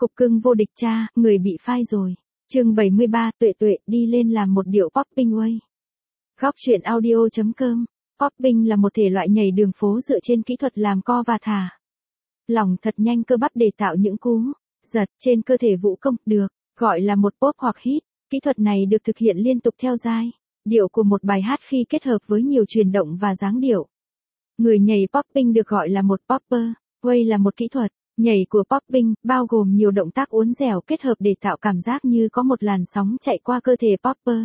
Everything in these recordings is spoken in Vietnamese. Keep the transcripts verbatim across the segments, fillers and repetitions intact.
Cục cưng vô địch cha, người bị phai rồi. Chương bảy mươi ba, Tuệ Tuệ đi lên làm một điệu popping way. Góc truyện audio chấm com. Popping là một thể loại nhảy đường phố dựa trên kỹ thuật làm co và thả lỏng thật nhanh cơ bắp để tạo những cú giật trên cơ thể vũ công, được gọi là một pop hoặc hit. Kỹ thuật này được thực hiện liên tục theo giai điệu của một bài hát khi kết hợp với nhiều chuyển động và dáng điệu. Người nhảy popping được gọi là một popper. Way là một kỹ thuật nhảy của popping, bao gồm nhiều động tác uốn dẻo kết hợp để tạo cảm giác như có một làn sóng chạy qua cơ thể popper.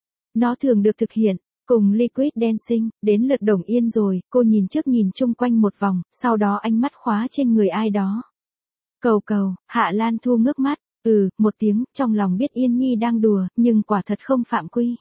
Nó thường được thực hiện cùng liquid dancing. Đến lượt Đồng Yên rồi, cô nhìn trước nhìn chung quanh một vòng, sau đó ánh mắt khóa trên người ai đó. Cầu cầu, Hạ Lan Thu ngước mắt, ừ, một tiếng, trong lòng biết Yên Nhi đang đùa, nhưng quả thật không phạm quy.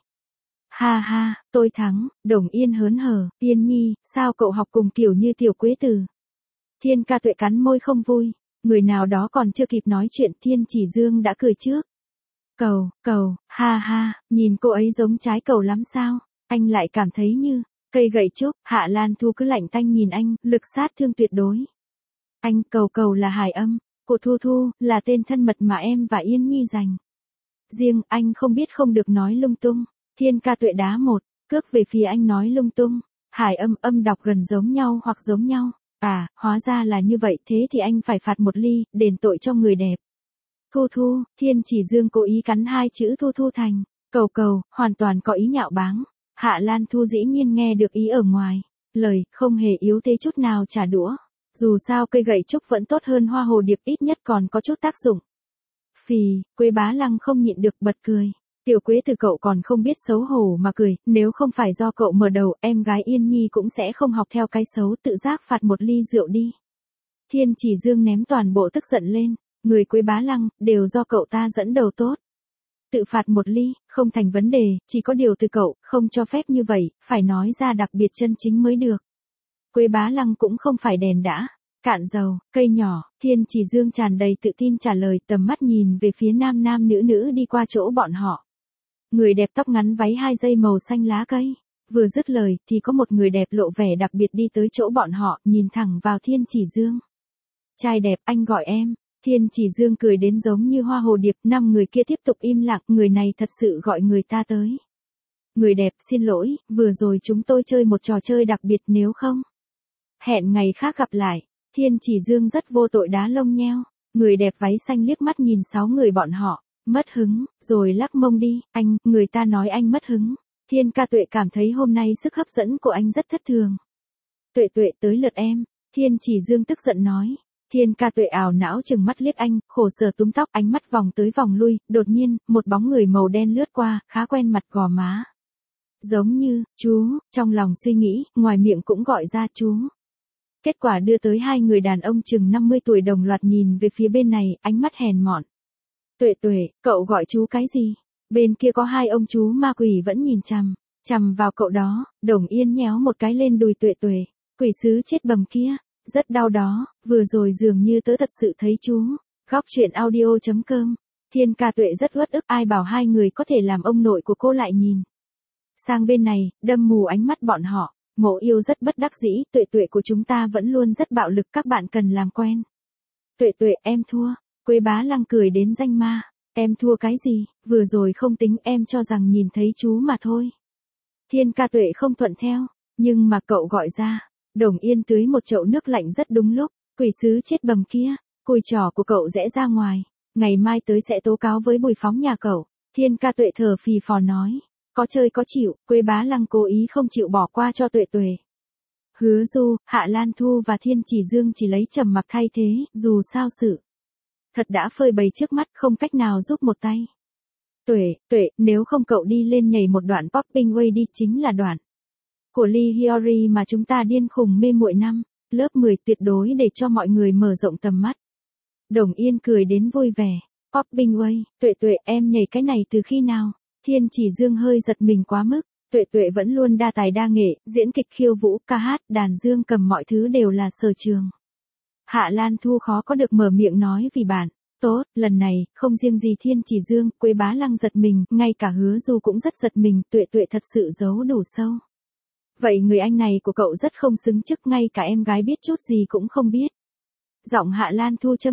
Ha ha, tôi thắng. Đồng Yên hớn hở, Yên Nhi, sao cậu học cùng kiểu như Tiểu Quế Tử? Thiên Ca Tuệ cắn môi không vui, người nào đó còn chưa kịp nói chuyện, Thiên Chỉ Dương đã cười trước. Cầu, cầu, ha ha, nhìn cô ấy giống trái cầu lắm sao? Anh lại cảm thấy như cây gậy trúc. Hạ Lan Thu cứ lạnh tanh nhìn anh, lực sát thương tuyệt đối. Anh, cầu cầu là hài âm của Thu Thu, là tên thân mật mà em và Yên Nhi dành riêng. Anh không biết không được nói lung tung. Thiên Ca Tuệ đá một cước về phía anh, nói lung tung. Hài âm âm đọc gần giống nhau hoặc giống nhau. À, hóa ra là như vậy, thế thì anh phải phạt một ly, đền tội cho người đẹp. Thu Thu, Thiên Chỉ Dương cố ý cắn hai chữ Thu Thu thành cầu cầu, hoàn toàn có ý nhạo báng. Hạ Lan Thu dĩ nhiên nghe được ý ở ngoài lời, không hề yếu thế chút nào trả đũa. Dù sao cây gậy trúc vẫn tốt hơn hoa hồ điệp, ít nhất còn có chút tác dụng. Phì, Quế Bá Lăng không nhịn được bật cười. Tiểu Quế Từ cậu còn không biết xấu hổ mà cười, nếu không phải do cậu mở đầu, em gái Yên Nhi cũng sẽ không học theo cái xấu, tự giác phạt một ly rượu đi. Thiên Chỉ Dương ném toàn bộ tức giận lên, người Quế Bá Lăng, đều do cậu ta dẫn đầu tốt. Tự phạt một ly, không thành vấn đề, chỉ có điều từ cậu, không cho phép như vậy, phải nói ra đặc biệt chân chính mới được. Quế Bá Lăng cũng không phải đèn đã cạn dầu, cây nhỏ. Thiên Chỉ Dương tràn đầy tự tin trả lời, tầm mắt nhìn về phía nam nam nữ nữ đi qua chỗ bọn họ. Người đẹp tóc ngắn váy hai dây màu xanh lá cây. Vừa dứt lời, thì có một người đẹp lộ vẻ đặc biệt đi tới chỗ bọn họ, nhìn thẳng vào Thiên Chỉ Dương. Trai đẹp, anh gọi em. Thiên Chỉ Dương cười đến giống như hoa hồ điệp. Năm người kia tiếp tục im lặng, người này thật sự gọi người ta tới. Người đẹp, xin lỗi, vừa rồi chúng tôi chơi một trò chơi đặc biệt, nếu không hẹn ngày khác gặp lại. Thiên Chỉ Dương rất vô tội đá lông nheo. Người đẹp váy xanh liếc mắt nhìn sáu người bọn họ, mất hứng, rồi lắc mông đi. Anh, người ta nói anh mất hứng. Thiên Ca Tuệ cảm thấy hôm nay sức hấp dẫn của anh rất thất thường. Tuệ Tuệ, tới lượt em. Thiên Chỉ Dương tức giận nói. Thiên Ca Tuệ ảo não chừng mắt liếc anh, khổ sở túm tóc, ánh mắt vòng tới vòng lui. Đột nhiên, một bóng người màu đen lướt qua, khá quen mặt, gò má giống như chú. Trong lòng suy nghĩ, ngoài miệng cũng gọi ra chú. Kết quả đưa tới hai người đàn ông chừng năm mươi tuổi đồng loạt nhìn về phía bên này, ánh mắt hèn mọn. Tuệ Tuệ, cậu gọi chú cái gì? Bên kia có hai ông chú ma quỷ vẫn nhìn chằm chằm vào cậu đó. Đồng Yên nhéo một cái lên đùi Tuệ Tuệ. Quỷ sứ chết bầm kia, rất đau đó, vừa rồi dường như tớ thật sự thấy chú. Góc truyện audio chấm com. Thiên Ca Tuệ rất uất ức, ai bảo hai người có thể làm ông nội của cô lại nhìn sang bên này, đâm mù ánh mắt bọn họ. Ngộ Yêu rất bất đắc dĩ, Tuệ Tuệ của chúng ta vẫn luôn rất bạo lực, các bạn cần làm quen. Tuệ Tuệ, em thua. Quế Bá Lăng cười đến danh ma. Em thua cái gì, vừa rồi không tính, em cho rằng nhìn thấy chú mà thôi. Thiên Ca Tuệ không thuận theo, nhưng mà cậu gọi ra. Đồng Yên tưới một chậu nước lạnh rất đúng lúc. Quỷ sứ chết bầm kia, cùi trỏ của cậu rẽ ra ngoài, ngày mai tới sẽ tố cáo với Bùi Phóng nhà cậu. Thiên Ca Tuệ thở phì phò nói. Có chơi có chịu. Quế Bá Lăng cố ý không chịu bỏ qua cho Tuệ Tuệ. Hứa Du, Hạ Lan Thu và Thiên Chỉ Dương chỉ lấy trầm mặc thay thế, dù sao sự thật đã phơi bày trước mắt, không cách nào giúp một tay. Tuệ, Tuệ, nếu không cậu đi lên nhảy một đoạn popping way đi, chính là đoạn của Lee Hyori mà chúng ta điên khùng mê muội năm lớp mười, tuyệt đối để cho mọi người mở rộng tầm mắt. Đồng Yên cười đến vui vẻ. Popping way, Tuệ Tuệ, em nhảy cái này từ khi nào? Thiên Chỉ Dương hơi giật mình quá mức. Tuệ Tuệ vẫn luôn đa tài đa nghệ, diễn kịch, khiêu vũ, ca hát, đàn dương cầm, mọi thứ đều là sở trường. Hạ Lan Thu khó có được mở miệng nói vì bạn. Tốt, lần này, không riêng gì Thiên Chỉ Dương, Quế Bá Lăng giật mình, ngay cả Hứa Du cũng rất giật mình, Tuệ Tuệ thật sự giấu đủ sâu. Vậy người anh này của cậu rất không xứng chức, ngay cả em gái biết chút gì cũng không biết. Giọng Hạ Lan Thu châm chọc.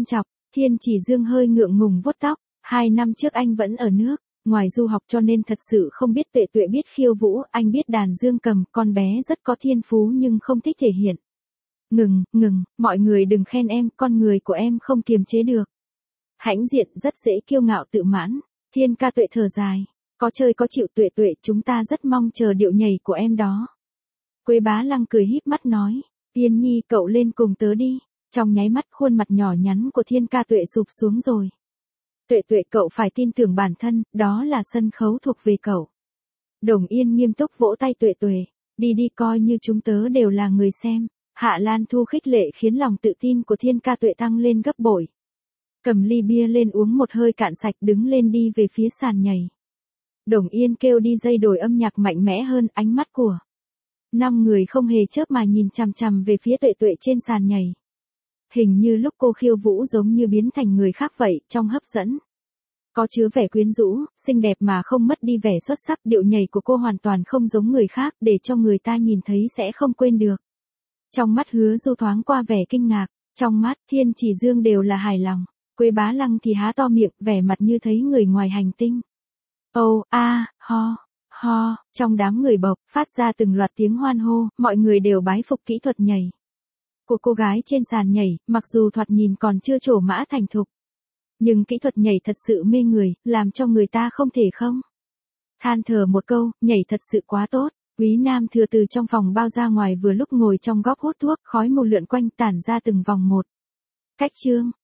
Thiên Chỉ Dương hơi ngượng ngùng vuốt tóc, hai năm trước anh vẫn ở nước, ngoài du học cho nên thật sự không biết Tuệ Tuệ biết khiêu vũ, anh biết đàn dương cầm, con bé rất có thiên phú nhưng không thích thể hiện. Ngừng, ngừng, mọi người đừng khen em, con người của em không kiềm chế được. Hãnh Diện rất dễ kiêu ngạo tự mãn, Thiên ca Tuệ thở dài, có chơi có chịu Tuệ Tuệ, chúng ta rất mong chờ điệu nhảy của em đó. Quế Bá Lăng cười híp mắt nói, Tiên Nhi cậu lên cùng tớ đi. Trong nháy mắt khuôn mặt nhỏ nhắn của Thiên ca Tuệ sụp xuống rồi. Tuệ Tuệ cậu phải tin tưởng bản thân, đó là sân khấu thuộc về cậu. Đồng Yên nghiêm túc vỗ tay Tuệ Tuệ, đi đi coi như chúng tớ đều là người xem. Hạ Lan Thu khích lệ khiến lòng tự tin của Thiên ca Tuệ tăng lên gấp bội. Cầm ly bia lên uống một hơi cạn sạch đứng lên đi về phía sàn nhảy. Đồng Yên kêu đi dây đổi âm nhạc mạnh mẽ hơn, ánh mắt của năm người không hề chớp mà nhìn chằm chằm về phía Tuệ Tuệ trên sàn nhảy. Hình như lúc cô khiêu vũ giống như biến thành người khác vậy, trong hấp dẫn. Có chứa vẻ quyến rũ, xinh đẹp mà không mất đi vẻ xuất sắc, điệu nhảy của cô hoàn toàn không giống người khác, để cho người ta nhìn thấy sẽ không quên được. Trong mắt Hứa Du thoáng qua vẻ kinh ngạc, trong mắt Thiên Chỉ Dương đều là hài lòng, Quế Bá Lăng thì há to miệng, vẻ mặt như thấy người ngoài hành tinh. Âu, a, ho, ho, trong đám người bộc, phát ra từng loạt tiếng hoan hô, mọi người đều bái phục kỹ thuật nhảy của cô gái trên sàn nhảy, mặc dù thoạt nhìn còn chưa trổ mã thành thục. Nhưng kỹ thuật nhảy thật sự mê người, làm cho người ta không thể không than thở một câu, nhảy thật sự quá tốt. Quý Nam Thừa từ trong phòng bao ra ngoài vừa lúc ngồi trong góc hút thuốc, khói mù lượn quanh tản ra từng vòng một. Cách chương